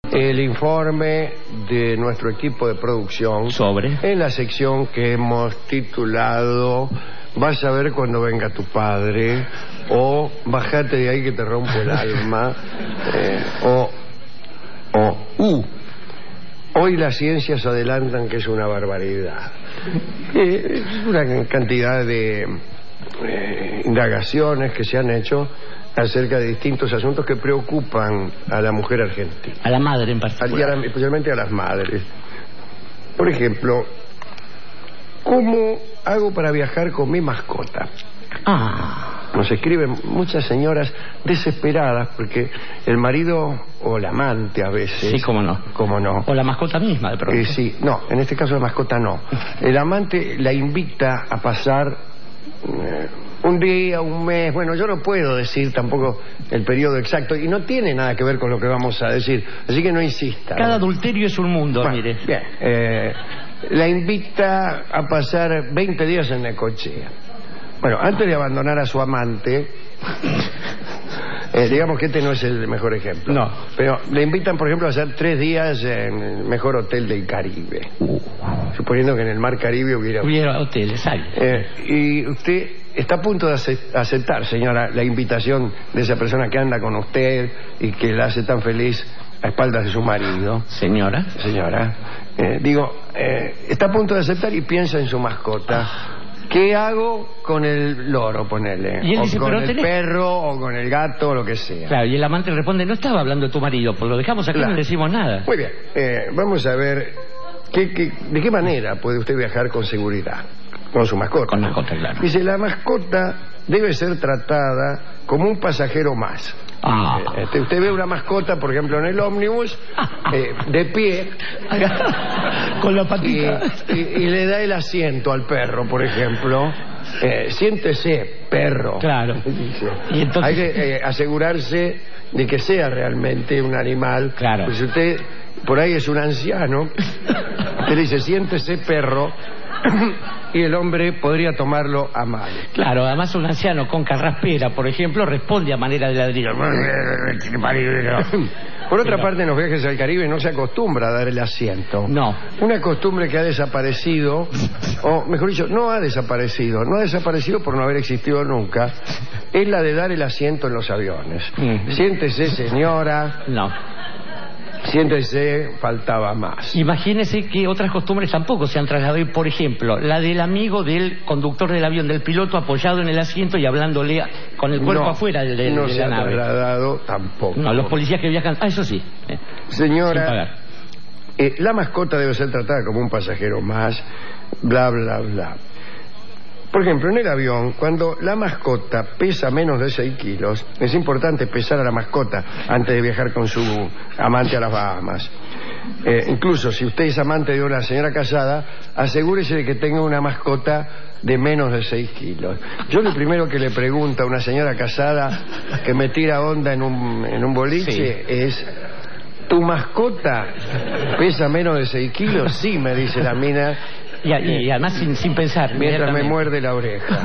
el informe de nuestro equipo de producción sobre en la sección que hemos titulado "Vas a ver cuando venga tu padre", o "Bájate de ahí que te rompo el alma", "Hoy las ciencias adelantan que es una barbaridad". Es una cantidad de indagaciones que se han hecho acerca de distintos asuntos que preocupan a la mujer argentina. A la madre en particular. Especialmente a las madres. Por ejemplo, ¿cómo hago para viajar con mi mascota? Nos escriben muchas señoras desesperadas porque el marido o el amante a veces... Sí, cómo no. O la mascota misma, de pronto. Sí, no, en este caso la mascota no. El amante la invita a pasar un día, un mes, bueno, yo no puedo decir tampoco el periodo exacto y no tiene nada que ver con lo que vamos a decir, así que no insista. Cada adulterio es un mundo, bueno, mire. Bien, la invita a pasar 20 días en Necochea. Bueno, antes de abandonar a su amante, digamos que este no es el mejor ejemplo. No. Pero le invitan, por ejemplo, a hacer 3 días en el mejor hotel del Caribe. Suponiendo que en el mar Caribe hubiera hoteles, hay. Y usted está a punto de aceptar, señora, la invitación de esa persona que anda con usted y que la hace tan feliz a espaldas de su marido. Señora. Está a punto de aceptar y piensa en su mascota. ¿Qué hago con el loro, ponele? Y él dice, con el perro, o con el gato, o lo que sea. Claro, y el amante responde, no estaba hablando de tu marido, pues lo dejamos aquí, no le decimos nada. Muy bien, vamos a ver de qué manera puede usted viajar con seguridad. Con su mascota. Con mascota, claro. Dice, la mascota debe ser tratada como un pasajero más. Usted ve una mascota, por ejemplo, en el ómnibus, de pie, con la patita, y le da el asiento al perro, por ejemplo. Siéntese, perro. Claro. Y entonces... Hay que asegurarse de que sea realmente un animal. Claro. Pues si usted por ahí es un anciano, usted le dice, siéntese, perro, y el hombre podría tomarlo a mal. Claro, además un anciano con carraspera, por ejemplo, responde a manera de ladrillo. Por otra parte, en los viajes al Caribe no se acostumbra a dar el asiento. No. Una costumbre que ha desaparecido, o mejor dicho, no ha desaparecido por no haber existido nunca, es la de dar el asiento en los aviones. Siéntese, señora. No. Siéntese, faltaba más. Imagínese que otras costumbres tampoco se han trasladado. Por ejemplo, la del amigo del conductor del avión, del piloto apoyado en el asiento y hablándole con el cuerpo afuera de la nave. No se ha trasladado tampoco. No, los policías que viajan... eso sí. Señora, sin pagar. La mascota debe ser tratada como un pasajero más, bla, bla, bla. Por ejemplo, en el avión, cuando la mascota pesa menos de 6 kilos, es importante pesar a la mascota antes de viajar con su amante a las Bahamas. Incluso si usted es amante de una señora casada, asegúrese de que tenga una mascota de menos de 6 kilos. Yo lo primero que le pregunto a una señora casada que me tira onda en un boliche es... ¿Tu mascota pesa menos de 6 kilos? Sí, me dice la mina. Y además sin pensar. Mientras me muerde la oreja.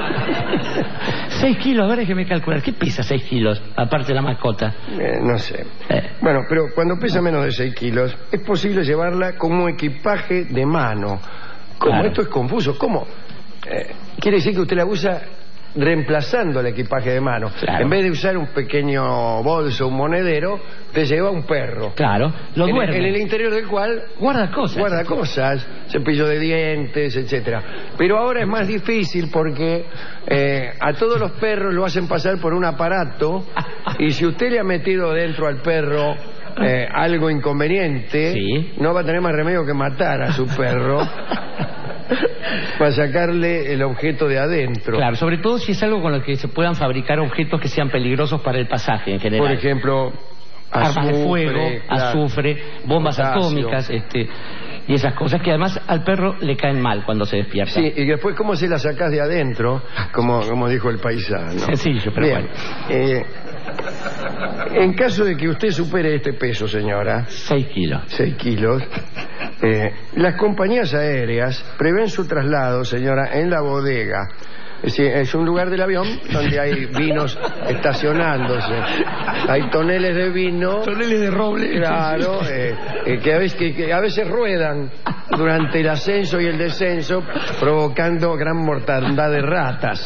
6 kilos, a ver, déjeme calcular. ¿Qué pesa 6 kilos, aparte de la mascota? No sé. Bueno, pero cuando pesa menos de 6 kilos, es posible llevarla como equipaje de mano. ¿Cómo? Claro. Esto es confuso. ¿Cómo? Quiere decir que usted la usa reemplazando el equipaje de mano. Claro. En vez de usar un pequeño bolso, un monedero, te lleva un perro. Claro, lo duerme. En el interior del cual guarda cosas, cepillo de dientes, etcétera. Pero ahora es más difícil porque a todos los perros lo hacen pasar por un aparato y si usted le ha metido dentro al perro algo inconveniente, no va a tener más remedio que matar a su perro para sacarle el objeto de adentro. Claro, sobre todo si es algo con lo que se puedan fabricar objetos que sean peligrosos para el pasaje en general. Por ejemplo, armas de fuego, azufre, bombas atómicas, y esas cosas que además al perro le caen mal cuando se despierta. Sí, y después cómo se las sacás de adentro, como dijo el paisano. Sencillo, pero bien, bueno. En caso de que usted supere este peso, señora, 6 kilos. 6 kilos, las compañías aéreas prevén su traslado, señora, en la bodega Sí, es un lugar del avión donde hay vinos estacionándose. Hay toneles de vino. Toneles de roble. Claro, que a veces ruedan durante el ascenso y el descenso, provocando gran mortandad de ratas.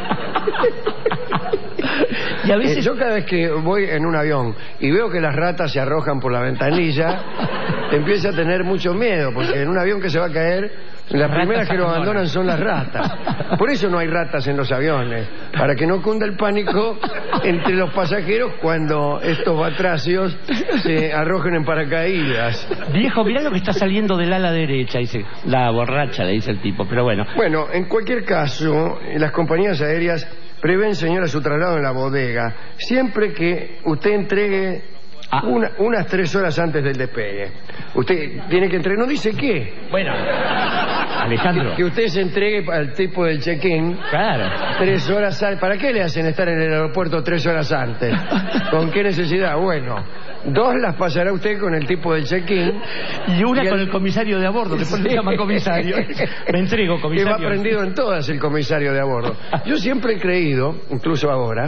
Y a veces... Yo cada vez que voy en un avión y veo que las ratas se arrojan por la ventanilla, empiezo a tener mucho miedo, porque en un avión que se va a caer, las primeras que lo abandonan son las ratas. Por eso no hay ratas en los aviones, para que no cunda el pánico entre los pasajeros cuando estos batracios se arrojen en paracaídas. Viejo, mirá lo que está saliendo del ala derecha, dice la borracha, le dice el tipo, pero bueno. Bueno, en cualquier caso, las compañías aéreas prevén, señora, su traslado en la bodega siempre que usted entregue unas 3 horas antes del despegue. Usted tiene que entregar, no dice qué. Bueno, Alejandro. Que usted se entregue al tipo del check-in. Claro. 3 horas antes. ¿Para qué le hacen estar en el aeropuerto 3 horas antes? ¿Con qué necesidad? Bueno, 2 las pasará usted con el tipo del check-in. Y una con el comisario de a bordo. Después se llama comisario. Me entrego, comisario. Que va prendido en todas el comisario de a bordo. Yo siempre he creído, incluso ahora,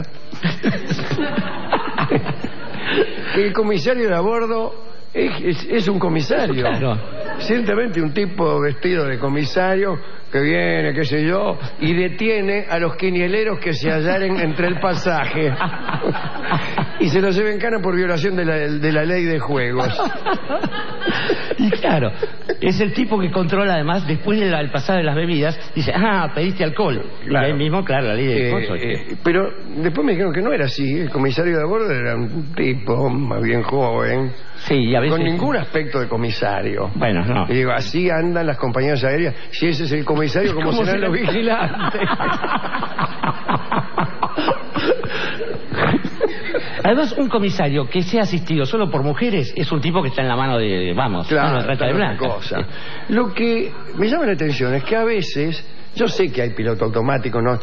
que el comisario de a bordo es un comisario. Claro. Ciertamente un tipo vestido de comisario que viene, qué sé yo, y detiene a los quinieleros que se hallaren entre el pasaje y se los lleva en cana por violación de la ley de juegos. Y claro, es el tipo que controla además, después del pasado de las bebidas, dice, pediste alcohol. Claro. Y ahí mismo, claro, la ley de cosas. Pero después me dijeron que no era así. El comisario de a bordo era un tipo más bien joven, sí, y a veces... con ningún aspecto de comisario. Bueno, no. Y digo, así andan las compañías aéreas. Si ese es el comisario, ¿cómo serán los vigilantes? Además, un comisario que sea asistido solo por mujeres es un tipo que está en la mano de, vamos, claro, la trata de blanca. Cosa. Lo que me llama la atención es que a veces, yo sé que hay piloto automático, no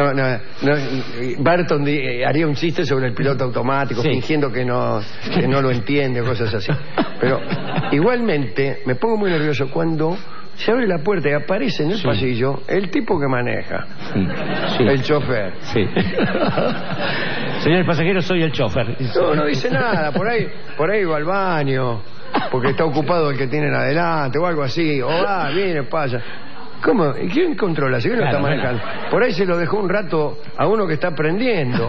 Barton haría un chiste sobre el piloto automático, sí, fingiendo que no lo entiende, cosas así. Pero igualmente me pongo muy nervioso cuando se abre la puerta y aparece en el pasillo el tipo que maneja, el chofer. Sí. Señores pasajeros, soy el chofer. No dice nada, por ahí va al baño, porque está ocupado el que tienen adelante o algo así, o viene, pasa. ¿Cómo? ¿Y quién controla? ¿Quién lo está manejando? Por ahí se lo dejó un rato a uno que está aprendiendo.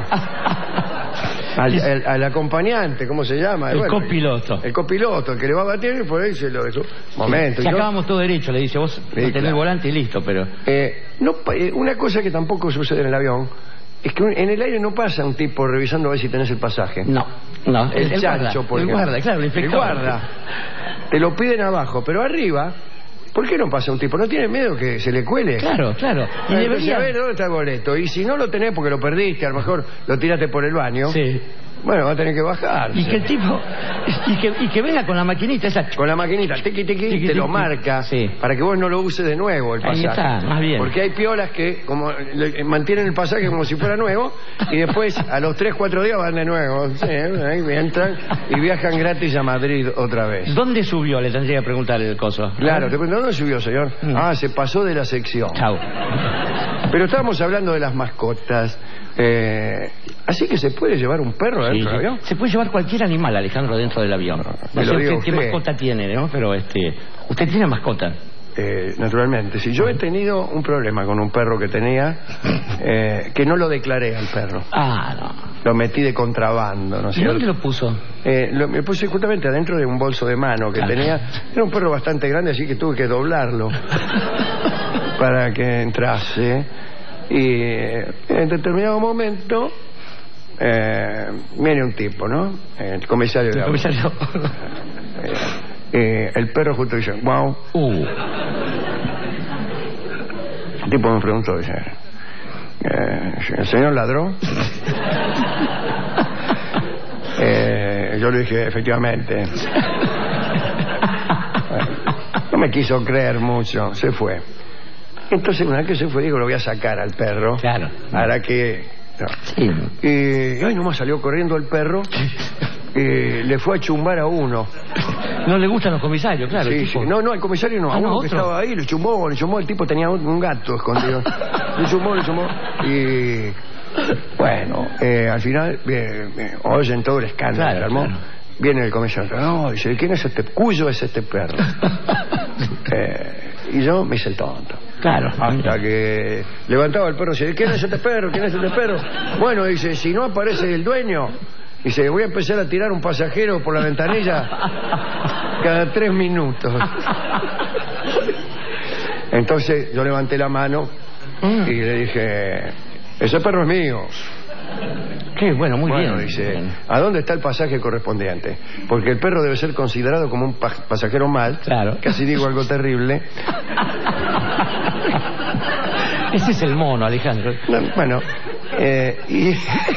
Al acompañante, ¿cómo se llama? El copiloto. El copiloto, el que le va a batir, y por ahí se lo dejó. Momento. Si acabamos todo derecho, le dice, vos tenés el volante y listo, pero... una cosa que tampoco sucede en el avión es que en el aire no pasa un tipo revisando a ver si tenés el pasaje. No. El chancho, por ejemplo. El guarda, claro, el inspector. El guarda. Te lo piden abajo, pero arriba... ¿Por qué no pasa un tipo? ¿No tiene miedo que se le cuele? Claro. Y debería ver dónde está el boleto. Y si no lo tenés porque lo perdiste, a lo mejor lo tiraste por el baño. Sí. Bueno, va a tener que bajar. Y que el tipo... Y que venga con la maquinita esa... Con la maquinita, tiqui, te lo marca, sí, para que vos no lo uses de nuevo el pasaje. Ahí está, más bien. Porque hay piolas que como mantienen el pasaje como si fuera nuevo y después a los 3-4 días van de nuevo. Sí, ahí entran y viajan gratis a Madrid otra vez. ¿Dónde subió? Le tendría que preguntar el coso. Claro, te pregunto, ¿dónde subió, señor? Se pasó de la sección. Chau. Pero estábamos hablando de las mascotas. Así que se puede llevar un perro dentro del avión. Se puede llevar cualquier animal, Alejandro, dentro del avión. No sé qué mascota tiene, ¿no? Pero usted tiene mascota. Naturalmente, sí. Yo he tenido un problema con un perro que tenía, que no lo declaré al perro. No. Lo metí de contrabando, ¿no es cierto? ¿Y dónde lo puso? Me puse justamente adentro de un bolso de mano que tenía. Era un perro bastante grande, así que tuve que doblarlo para que entrase. Y en determinado momento viene un tipo, ¿no? El comisario de agua. El perro justo dice, wow. El tipo me preguntó, dice, ¿el señor ladró? Yo le dije, efectivamente. No me quiso creer mucho, se fue. Entonces una vez que se fue, digo, lo voy a sacar al perro. Claro. Para que... No. Sí. Y nomás salió corriendo el perro y le fue a chumbar a uno. No le gustan los comisarios, claro. Sí, sí. No, el comisario no. A uno que estaba ahí, le chumó. El tipo tenía un gato escondido. Le chumó. Y bueno, al final oyen todo el escándalo, claro, claro. Viene el comisario. No, dice, ¿quién es cuyo es este perro? Y yo me hice el tonto. Claro. Hasta que levantaba el perro y dice, ¿quién es este perro? Bueno, dice, si no aparece el dueño, dice, voy a empezar a tirar un pasajero por la ventanilla cada 3 minutos. Entonces yo levanté la mano y le dije, ese perro es mío. Qué bueno, muy bien. Dice, bien. ¿A dónde está el pasaje correspondiente? Porque el perro debe ser considerado como un pasajero mal. Claro. Casi digo algo terrible. Ese es el mono, Alejandro. No, bueno, y...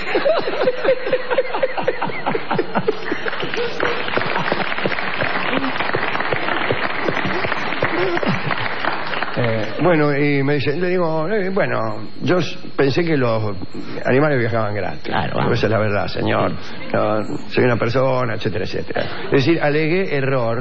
bueno, y me dice, le digo, bueno, yo pensé que los animales viajaban gratis. Claro. Esa es la verdad, señor. No, soy una persona, etcétera, etcétera. Es decir, alegué error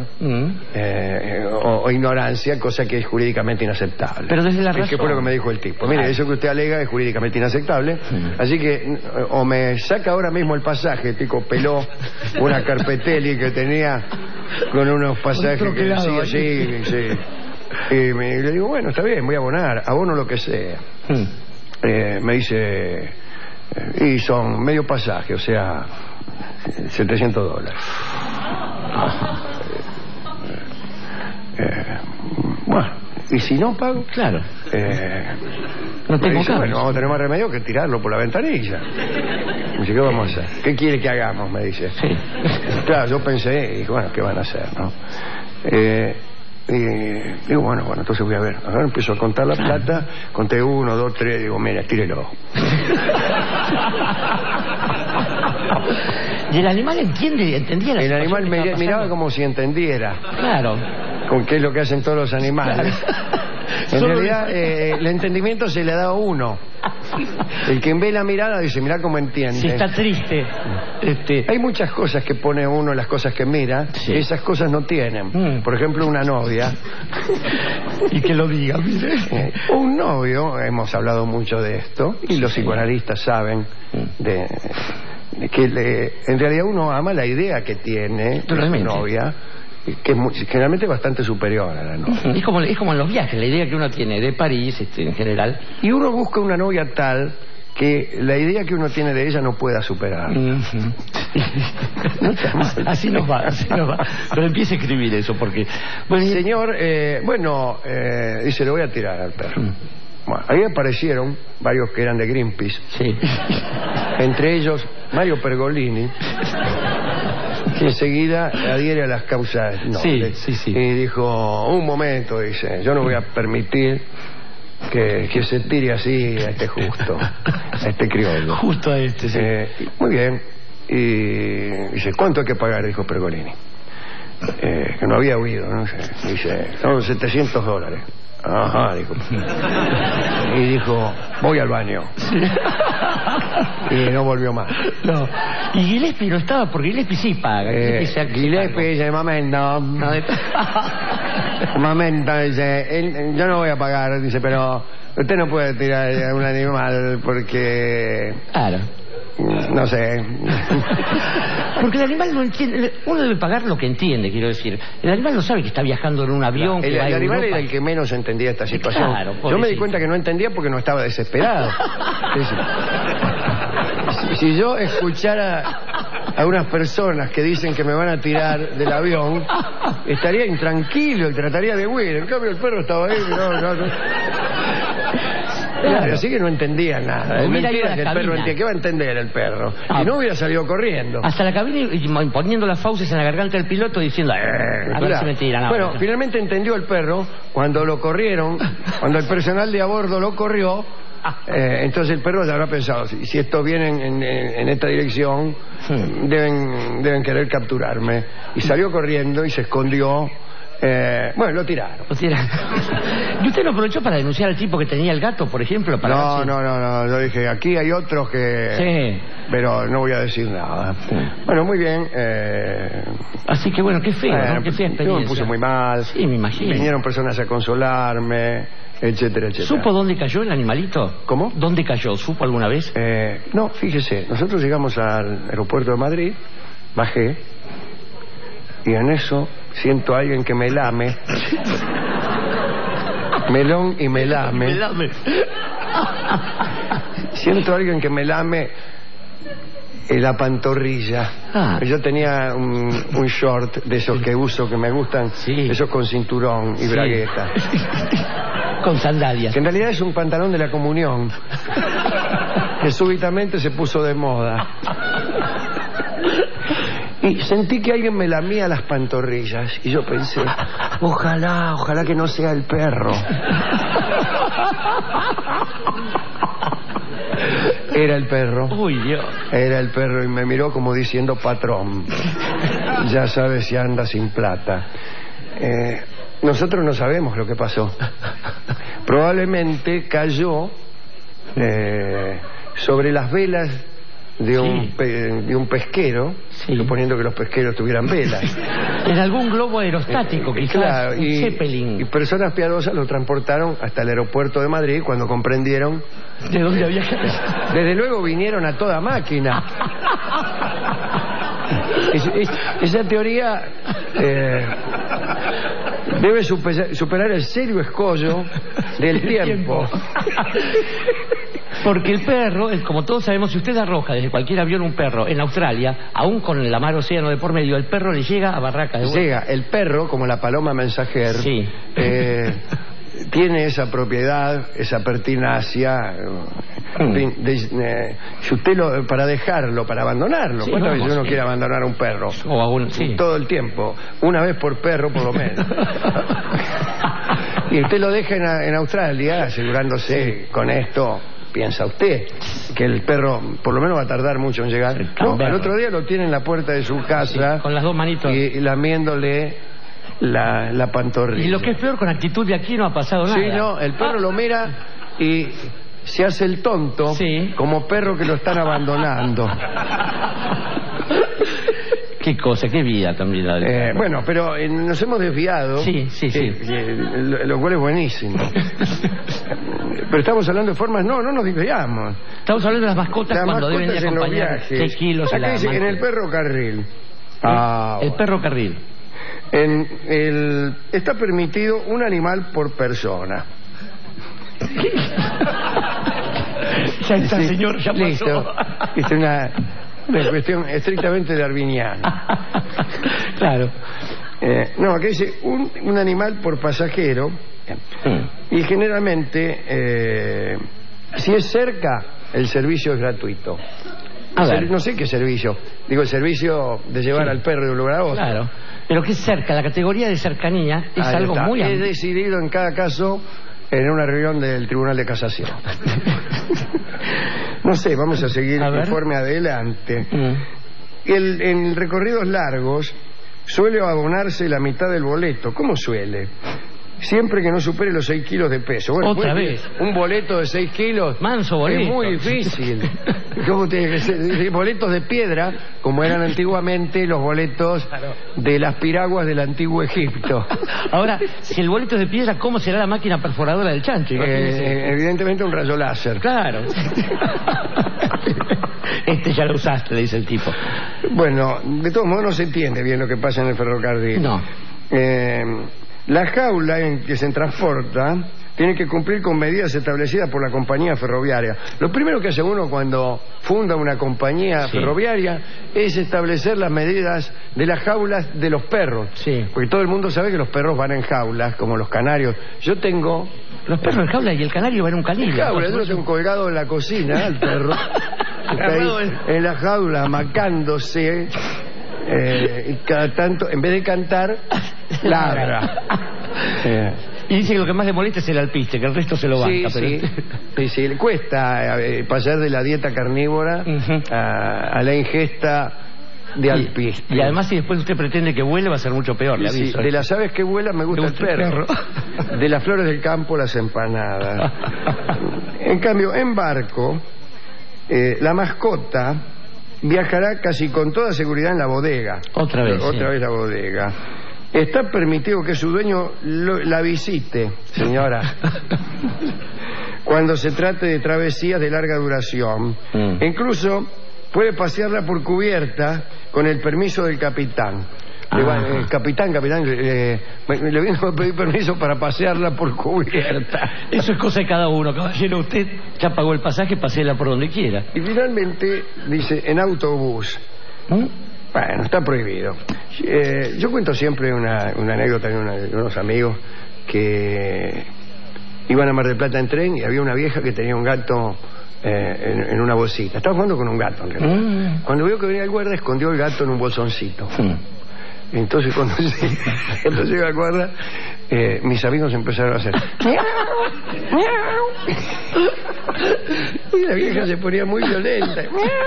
o ignorancia, cosa que es jurídicamente inaceptable. Pero desde la razón. Que fue lo que me dijo el tipo. Mire, eso que usted alega es jurídicamente inaceptable. Así que o me saca ahora mismo el pasaje, el tipo peló una carpetelli que tenía con unos pasajes que decía, sí. Y le digo, bueno, está bien, voy a abono lo que sea. Me dice, y son medio pasaje, o sea, $700. Bueno, y si no pago, claro. No tengo dice, bueno, vamos a tener más remedio que tirarlo por la ventanilla. Me dice, ¿qué vamos a hacer? ¿Qué quiere que hagamos? Me dice. Sí. Claro, yo pensé, y dije, bueno, ¿qué van a hacer, no? Y digo, bueno, entonces voy a ver. Ahora empiezo a contar la plata. Conté 1, 2, 3. Digo, mira, tírelo. ¿Y el animal entendía la El animal situación que miraba como si entendiera. Claro. Con qué es lo que hacen todos los animales. Claro. En realidad, el entendimiento se le da a uno. El que ve la mirada dice, mirá cómo entiende. Si está triste. Hay muchas cosas que pone uno en las cosas que mira, que esas cosas no tienen. Por ejemplo, una novia. Y que lo diga, mire. Un novio, hemos hablado mucho de esto, y los psicoanalistas saben de que en realidad uno ama la idea que tiene de su novia, que es generalmente bastante superior a la novia. Es como en los viajes, la idea que uno tiene de París en general. Y uno busca una novia tal que la idea que uno tiene de ella no pueda superar. No así nos va. Pero empiece a escribir eso, porque... Bueno, señor, dice, le voy a tirar al perro. Bueno, ahí aparecieron varios que eran de Greenpeace. Sí. Entre ellos, Mario Pergolini, que enseguida adhiere a las causas nobles. Sí. Y dijo, un momento, dice, yo no voy a permitir que se tire así a este justo, a este criollo. Justo a este, sí. Muy bien. Y dice, ¿cuánto hay que pagar? Dijo Pergolini. Que no había oído, ¿no? Dice, son $700. Ajá, dijo. Y dijo, voy al baño. Y no volvió más. No. Y Gillespie no estaba, porque Gillespie sí paga. Gillespie dice, momento, dice, yo no voy a pagar, dice, pero usted no puede tirar a un animal porque... Claro. No sé. Porque el animal no entiende. Uno debe pagar lo que entiende, quiero decir. El animal no sabe que está viajando en un avión. El animal era el que menos entendía esta situación. Claro, yo me di cuenta que no entendía porque no estaba desesperado. Si yo escuchara a unas personas que dicen que me van a tirar del avión, estaría intranquilo y trataría de huir. En cambio el perro estaba ahí. Claro, así que no entendía nada. Es mentira que el perro entiende. ¿Qué va a entender el perro? Y no hubiera salido corriendo. Hasta la cabina y poniendo las fauces en la garganta del piloto diciendo, a ver si me tiran. No, bueno, finalmente entendió el perro cuando lo corrieron, cuando el personal de a bordo lo corrió. Entonces el perro ya habrá pensado, si estos vienen en esta dirección, deben querer capturarme. Y salió corriendo y se escondió Bueno, lo tiraron. ¿Y usted lo aprovechó para denunciar al tipo que tenía el gato, por ejemplo? Para No. Yo dije, aquí hay otros que... Sí. Pero no voy a decir nada. Sí. Bueno, muy bien. Así que bueno, qué feo, ¿no? Qué fea experiencia. Yo me puse muy mal. Sí, me imagino. Vinieron personas a consolarme, etcétera, etcétera. ¿Supo dónde cayó el animalito? ¿Cómo? ¿Dónde cayó? ¿Supo alguna vez? No, fíjese. Nosotros llegamos al aeropuerto de Madrid, bajé, y en eso siento a alguien que me lame. Melón y me lame. Siento a alguien que me lame en la pantorrilla. Yo tenía un short de esos que uso, que me gustan, esos con cinturón y bragueta. Con sandalias. Que en realidad es un pantalón de la comunión, que súbitamente se puso de moda. Y sentí que alguien me lamía las pantorrillas. Y yo pensé, ojalá que no sea el perro. Era el perro. Uy, Dios. Era el perro y me miró como diciendo, patrón, ya sabes si anda sin plata. Nosotros no sabemos lo que pasó. Probablemente cayó sobre las velas de un pesquero, suponiendo que los pesqueros tuvieran velas. En algún globo aerostático, quizás, claro, un Zeppelin. Y personas piadosas lo transportaron hasta el aeropuerto de Madrid cuando comprendieron de dónde había caído. Desde luego vinieron a toda máquina. Esa teoría debe superar el serio escollo del tiempo. Porque el perro, como todos sabemos, si usted arroja desde cualquier avión un perro en Australia, aún con el mar océano de por medio, el perro le llega a Barraca de vuelta. Llega, el perro, como la paloma mensajer, tiene esa propiedad, esa pertinacia. Si usted para dejarlo, para abandonarlo, ¿cuántas veces uno quiere abandonar a un perro? Todo el tiempo, una vez por perro por lo menos. Y usted lo deja en Australia, asegurándose con esto, piensa usted, que el perro por lo menos va a tardar mucho en llegar. Al otro día lo tiene en la puerta de su casa, con las dos manitos y lamiéndole la pantorrilla. Y lo que es peor, con actitud de aquí no ha pasado nada. Sí, no, el perro lo mira y se hace el tonto, como perro que lo están abandonando. Qué cosa, qué vida también. Bueno, pero nos hemos desviado. Sí. Lo cual es buenísimo. Pero estamos hablando de formas. No nos desviamos. Estamos hablando de las mascotas cuando deben de acompañar 6 kilos a la dice, en el perro carril. El perro carril. Está permitido un animal por persona. Ya está, señor, ya pasó. Listo. Es una cuestión estrictamente darwiniana. Claro. No, aquí dice un animal por pasajero. Y generalmente, si es cerca, el servicio es gratuito. No sé qué servicio. Digo, el servicio de llevar al perro de un lugar a otro. Claro. Pero que es cerca, la categoría de cercanía es algo muy amplio. He decidido en cada caso en una reunión del Tribunal de Casación. No sé, vamos a seguir conforme adelante. En recorridos largos suele abonarse la mitad del boleto. ¿Cómo suele? Siempre que no supere los 6 kilos de peso. Bueno, otra vez. Un boleto de 6 kilos. Manso boleto. Es muy difícil. ¿Cómo tiene que ser? Boletos de piedra, como eran antiguamente los boletos de las piraguas del antiguo Egipto. Ahora, si el boleto es de piedra, ¿cómo será la máquina perforadora del chancho? Evidentemente un rayo láser. Claro. Ya lo usaste, le dice el tipo. Bueno, de todos modos no se entiende bien lo que pasa en el ferrocarril. No. La jaula en que se transporta tiene que cumplir con medidas establecidas por la compañía ferroviaria. Lo primero que hace uno cuando funda una compañía ferroviaria es establecer las medidas de las jaulas de los perros. Porque todo el mundo sabe que los perros van en jaulas, como los canarios. Yo tengo... Los perros en jaula y el canario va en un canillo. Yo lo tengo colgado en la cocina, el perro. Está ahí, en la jaula, macándose... y cada tanto, en vez de cantar, ladra. Y dice que lo que más le molesta es el alpiste, que el resto se lo banca. Sí, le cuesta pasar de la dieta carnívora a la ingesta de alpiste. Y además, si después usted pretende que vuele, va a ser mucho peor, le aviso. Sí, de las aves que vuelan me gusta el perro. De las flores del campo, las empanadas. En cambio, en barco, la mascota viajará casi con toda seguridad en la bodega. Otra vez la bodega. Está permitido que su dueño la visite, señora, cuando se trate de travesías de larga duración. Incluso puede pasearla por cubierta con el permiso del capitán. Capitán, le vengo a pedir permiso para pasearla por cubierta. Eso es cosa de cada uno, caballero. Usted ya pagó el pasaje, paséela por donde quiera. Y finalmente dice en autobús. Bueno, está prohibido. Yo cuento siempre una anécdota de unos amigos que iban a Mar del Plata en tren y había una vieja que tenía un gato en una bolsita. Estaba jugando con un gato, en realidad. Cuando vio que venía el guarda, escondió el gato en un bolsoncito. Entonces cuando llega el guarda, mis amigos empezaron a hacer y la vieja se ponía muy violenta.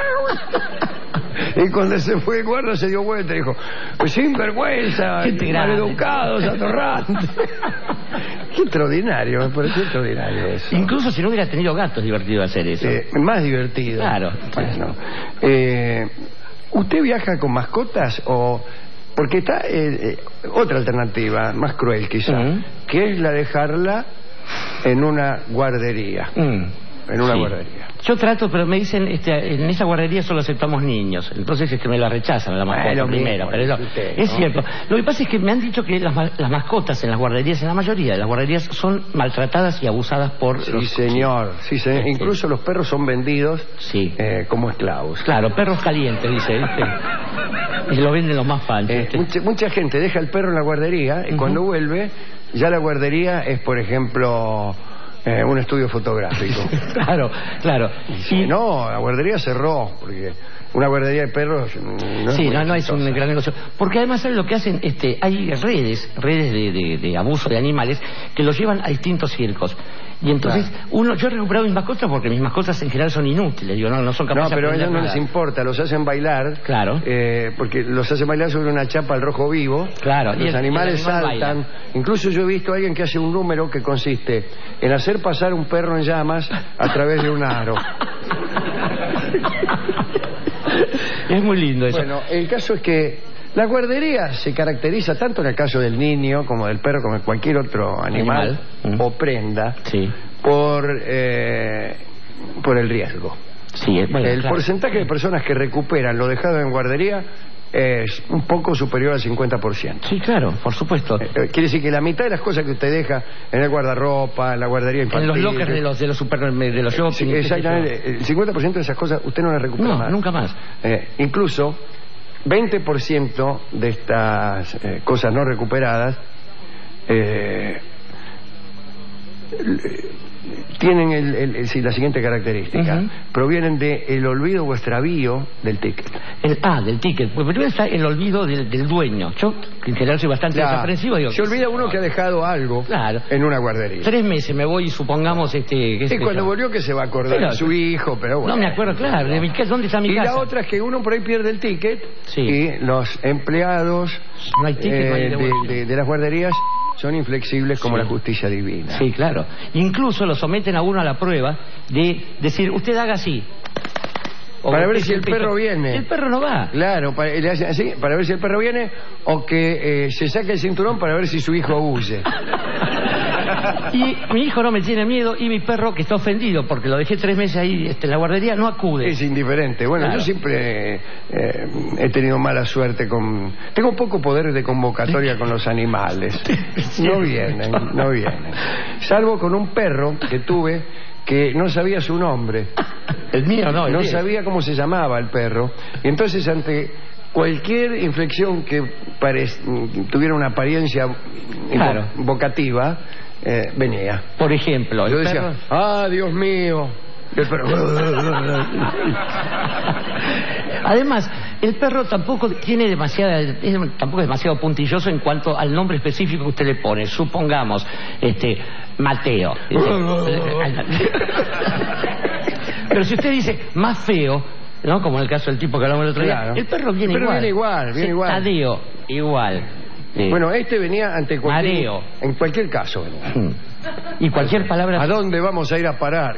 Y cuando se fue el guarda se dio vuelta y dijo: pues sinvergüenza, maleducados, atorrantes. Qué extraordinario, me pareció extraordinario eso. Incluso si no hubiera tenido gatos, divertido hacer eso. Más divertido. Claro. Bueno, ¿usted viaja con mascotas o...? Porque está otra alternativa, más cruel quizá, que es la de dejarla en una guardería. En una guardería. Yo trato, pero me dicen, en esa guardería solo aceptamos niños. Entonces me la rechazan la mascota primero. Pero eso, es cierto. Lo que pasa es que me han dicho que las mascotas en las guarderías, en la mayoría de las guarderías, son maltratadas y abusadas por los... Sí, señor. Incluso los perros son vendidos como esclavos. Claro, perros calientes, dice. Y lo venden los más fans. Mucha gente deja el perro en la guardería y cuando vuelve, ya la guardería es, por ejemplo... un estudio fotográfico. Claro. Y no, la guardería cerró, porque una guardería de perros no es un gran negocio. Porque además, ¿saben lo que hacen? Hay redes de abuso de animales que los llevan a distintos circos. Y entonces, yo he recuperado mis mascotas porque mis mascotas en general son inútiles, no son capaces de aprender nada. No, pero a ellos no les importa, los hacen bailar. Claro. Porque los hacen bailar sobre una chapa al rojo vivo. Claro. Los animales saltan. Incluso yo he visto a alguien que hace un número que consiste en hacer pasar un perro en llamas a través de un aro. Es muy lindo eso. Bueno, el caso es que la guardería se caracteriza tanto en el caso del niño como del perro como de cualquier otro animal. O prenda por el riesgo. El porcentaje de personas que recuperan lo dejado en guardería es un poco superior al 50%. Sí, claro, por supuesto. Quiere decir que la mitad de las cosas que usted deja en el guardarropa, en la guardería infantil, en los lockers de los shopping, exactamente, el 50% de esas cosas usted no las recupera más. Nunca más. Incluso 20% de estas cosas no recuperadas tienen la siguiente característica. Provienen del olvido o extravío del ticket. Del ticket. Pues primero está el olvido del dueño. Yo, en general, soy bastante desaprensivo. Se olvida uno que ha dejado algo en una guardería. 3 meses me voy y supongamos... y cuando volvió que se va a acordar de su hijo, pero bueno. No me acuerdo, claro. De mi casa, ¿dónde está mi casa? Y la otra es que uno por ahí pierde el ticket y los empleados no hay ticket, de las guarderías son inflexibles como la justicia divina. Sí, claro. Incluso lo someten a uno a la prueba de decir, usted haga así. Para ver si el perro viene. El perro no va. Claro, le hacen así, para ver si el perro viene, o que se saque el cinturón para ver si su hijo huye. Y mi hijo no me tiene miedo y mi perro, que está ofendido porque lo dejé 3 meses ahí en la guardería, no acude. Es indiferente. Bueno, yo siempre he tenido mala suerte con... Tengo poco poder de convocatoria con los animales. No vienen. Salvo con un perro que tuve que no sabía su nombre. El mío no. No sabía cómo se llamaba el perro. Y entonces ante cualquier inflexión que tuviera una apariencia vocativa, venía. Por ejemplo, yo decía, Dios mío. El perro. Además, el perro tampoco tiene tampoco es demasiado puntilloso en cuanto al nombre específico que usted le pone. Supongamos, Mateo. Pero si usted dice más feo, ¿no? Como en el caso del tipo que hablamos el otro día. El perro viene igual. Viene igual. Tadeo, igual. Bueno, este venía ante cualquier... Mareo. En cualquier caso venía. Y cualquier palabra... ¿A dónde vamos a ir a parar?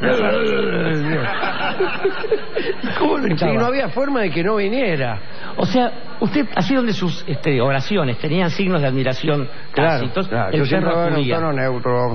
¿Cómo lo Sí, no había forma de que no viniera. O sea, usted, así donde sus oraciones tenían signos de admiración tácitos, claro. el Yo siempre perro en un acudía. tono neutro.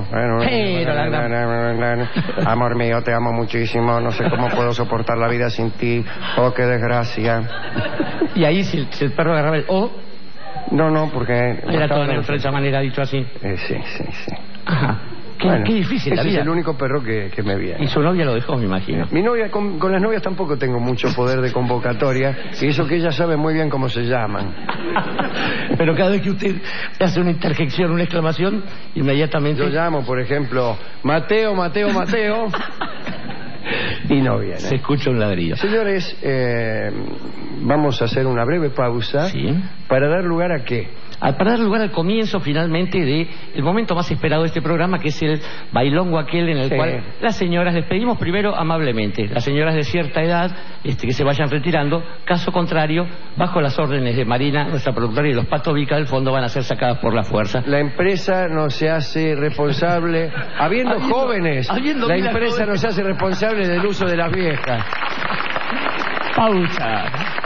Amor mío, te amo muchísimo. No sé cómo puedo soportar la vida sin ti. Oh, qué desgracia. Y ahí si el perro agarraba el No, porque... era todo neutro de esa manera, dicho así. Sí. Ajá. Qué difícil la ese vida. es el único perro que me viene. Y su novia lo dejó, me imagino. Mi novia, con las novias tampoco tengo mucho poder de convocatoria, y eso que ellas saben muy bien cómo se llaman. Pero cada vez que usted hace una interjección, una exclamación, inmediatamente... Yo llamo, por ejemplo, Mateo, y no viene. Se escucha un ladrillo. Señores, vamos a hacer una breve pausa. Sí. ¿Para dar lugar a qué? Para dar lugar al comienzo finalmente de el momento más esperado de este programa, que es el bailongo aquel en el cual las señoras, les pedimos primero amablemente, las señoras de cierta edad que se vayan retirando, caso contrario, bajo las órdenes de Marina, nuestra productora, y los Pato Vica del fondo van a ser sacadas por la fuerza. La empresa no se hace responsable, habiendo jóvenes, la empresa no se hace responsable del uso de las viejas. Pausa.